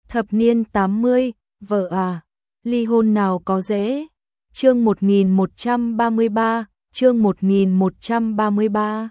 Thập niên 80, vợ à, ly hôn nào có dễ. Chương 1133, chương 1133.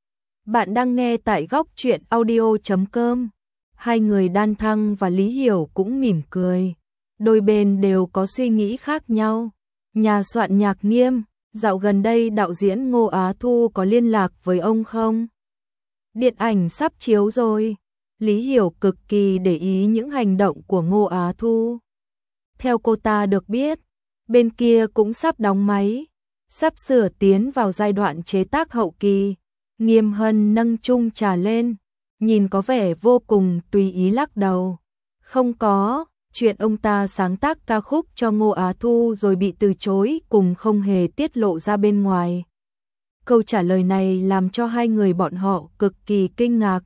Bạn đang nghe tại góc truyện audio.com. Hai người Đan Thăng và Lý Hiểu cũng mỉm cười. Đôi bên đều có suy nghĩ khác nhau. Nhà soạn nhạc Nghiêm, dạo gần đây đạo diễn Ngô Á Thu có liên lạc với ông không? Điện ảnh sắp chiếu rồi. Lý Hiểu cực kỳ để ý những hành động của Ngô Á Thu. Theo cô ta được biết, bên kia cũng sắp đóng máy, sắp sửa tiến vào giai đoạn chế tác hậu kỳ. Nghiêm Hân nâng chung trà lên, nhìn có vẻ vô cùng tùy ý lắc đầu. Không có, chuyện ông ta sáng tác ca khúc cho Ngô Á Thu rồi bị từ chối cùng không hề tiết lộ ra bên ngoài. Câu trả lời này làm cho hai người bọn họ cực kỳ kinh ngạc.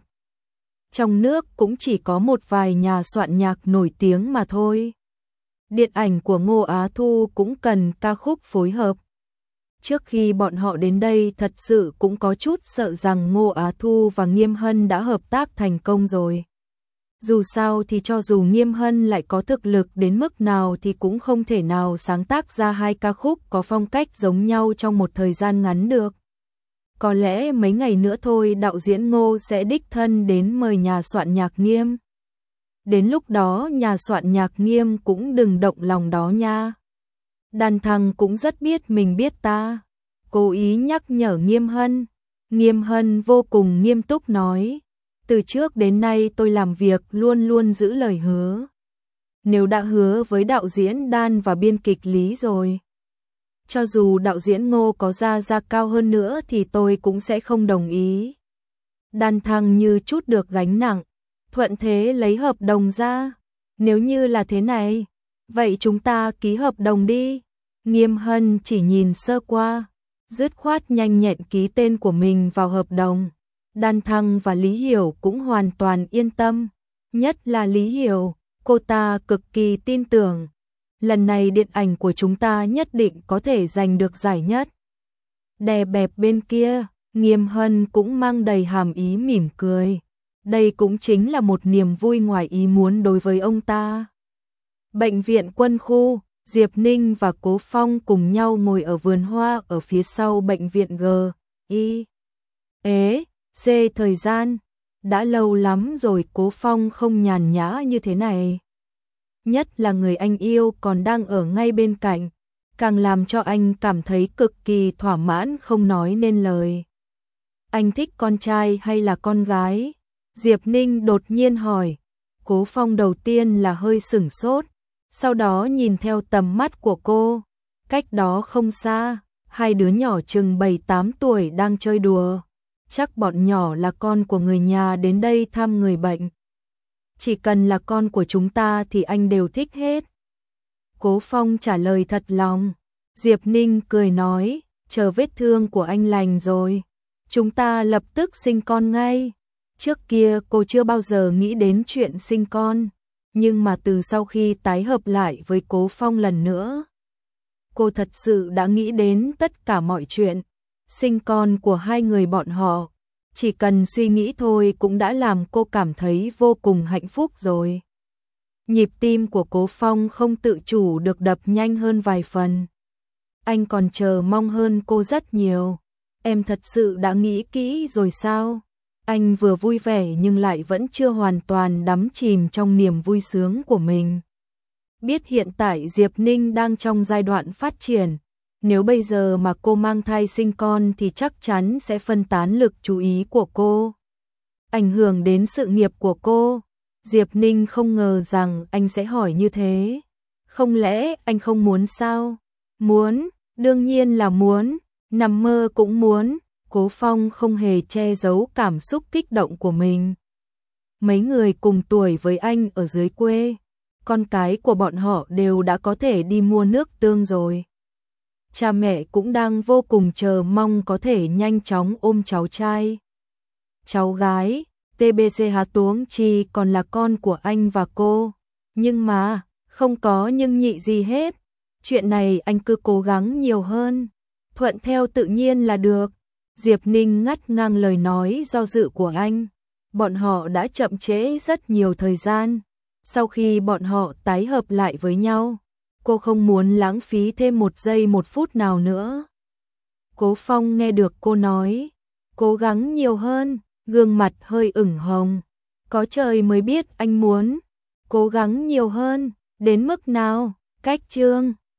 Trong nước cũng chỉ có một vài nhà soạn nhạc nổi tiếng mà thôi. Điện ảnh của Ngô Á Thu cũng cần ca khúc phối hợp. Trước khi bọn họ đến đây thật sự cũng có chút sợ rằng Ngô Á Thu và Nghiêm Hân đã hợp tác thành công rồi. Dù sao thì cho dù Nghiêm Hân lại có thực lực đến mức nào thì cũng không thể nào sáng tác ra hai ca khúc có phong cách giống nhau trong một thời gian ngắn được. Có lẽ mấy ngày nữa thôi đạo diễn Ngô sẽ đích thân đến mời nhà soạn nhạc Nghiêm. Đến lúc đó nhà soạn nhạc Nghiêm cũng đừng động lòng đó nha. Đan Thăng cũng rất biết mình biết ta. Cố ý nhắc nhở Nghiêm Hân. Nghiêm Hân vô cùng nghiêm túc nói. Từ trước đến nay tôi làm việc luôn luôn giữ lời hứa. Nếu đã hứa với đạo diễn Đan và biên kịch Lý rồi, cho dù đạo diễn Ngô có ra cao hơn nữa thì tôi cũng sẽ không đồng ý. Đan Thăng như chút được gánh nặng, thuận thế lấy hợp đồng ra. Nếu như là thế này, vậy chúng ta ký hợp đồng đi. Nghiêm Hân chỉ nhìn sơ qua, dứt khoát nhanh nhẹn ký tên của mình vào hợp đồng. Đan Thăng và Lý Hiểu cũng hoàn toàn yên tâm, nhất là Lý Hiểu, cô ta cực kỳ tin tưởng. Lần này điện ảnh của chúng ta nhất định có thể giành được giải nhất. Đè bẹp bên kia, Nghiêm Hân cũng mang đầy hàm ý mỉm cười. Đây cũng chính là một niềm vui ngoài ý muốn đối với ông ta. Bệnh viện Quân khu, Diệp Ninh và Cố Phong cùng nhau ngồi ở vườn hoa ở phía sau bệnh viện G.I.E.C. Thời gian đã lâu lắm rồi Cố Phong không nhàn nhã như thế này. Nhất là người anh yêu còn đang ở ngay bên cạnh, càng làm cho anh cảm thấy cực kỳ thỏa mãn không nói nên lời. Anh thích con trai hay là con gái? Diệp Ninh đột nhiên hỏi. Cố Phong đầu tiên là hơi sửng sốt, sau đó nhìn theo tầm mắt của cô. Cách đó không xa, hai đứa nhỏ chừng 7-8 tuổi đang chơi đùa. Chắc bọn nhỏ là con của người nhà đến đây thăm người bệnh. Chỉ cần là con của chúng ta thì anh đều thích hết. Cố Phong trả lời thật lòng. Diệp Ninh cười nói, chờ vết thương của anh lành rồi, chúng ta lập tức sinh con ngay. Trước kia cô chưa bao giờ nghĩ đến chuyện sinh con, nhưng mà từ sau khi tái hợp lại với Cố Phong lần nữa, cô thật sự đã nghĩ đến tất cả mọi chuyện. Sinh con của hai người bọn họ, chỉ cần suy nghĩ thôi cũng đã làm cô cảm thấy vô cùng hạnh phúc rồi. Nhịp tim của Cố Phong không tự chủ được đập nhanh hơn vài phần. Anh còn chờ mong hơn cô rất nhiều. Em thật sự đã nghĩ kỹ rồi sao? Anh vừa vui vẻ nhưng lại vẫn chưa hoàn toàn đắm chìm trong niềm vui sướng của mình. Biết hiện tại Diệp Ninh đang trong giai đoạn phát triển. Nếu bây giờ mà cô mang thai sinh con thì chắc chắn sẽ phân tán lực chú ý của cô, ảnh hưởng đến sự nghiệp của cô. Diệp Ninh không ngờ rằng anh sẽ hỏi như thế. Không lẽ anh không muốn sao? Muốn, đương nhiên là muốn, nằm mơ cũng muốn. Cố Phong không hề che giấu cảm xúc kích động của mình. Mấy người cùng tuổi với anh ở dưới quê, con cái của bọn họ đều đã có thể đi mua nước tương rồi. Cha mẹ cũng đang vô cùng chờ mong có thể nhanh chóng ôm cháu trai. Cháu gái, TBC Hà Tuống Chi còn là con của anh và cô. Nhưng mà, không có nhưng nhị gì hết. Chuyện này anh cứ cố gắng nhiều hơn. Thuận theo tự nhiên là được. Diệp Ninh ngắt ngang lời nói do dự của anh. Bọn họ đã chậm trễ rất nhiều thời gian. Sau khi bọn họ tái hợp lại với nhau, cô không muốn lãng phí thêm một giây một phút nào nữa. Cố Phong nghe được cô nói, cố gắng nhiều hơn, gương mặt hơi ửng hồng. Có trời mới biết anh muốn cố gắng nhiều hơn, đến mức nào, cách chương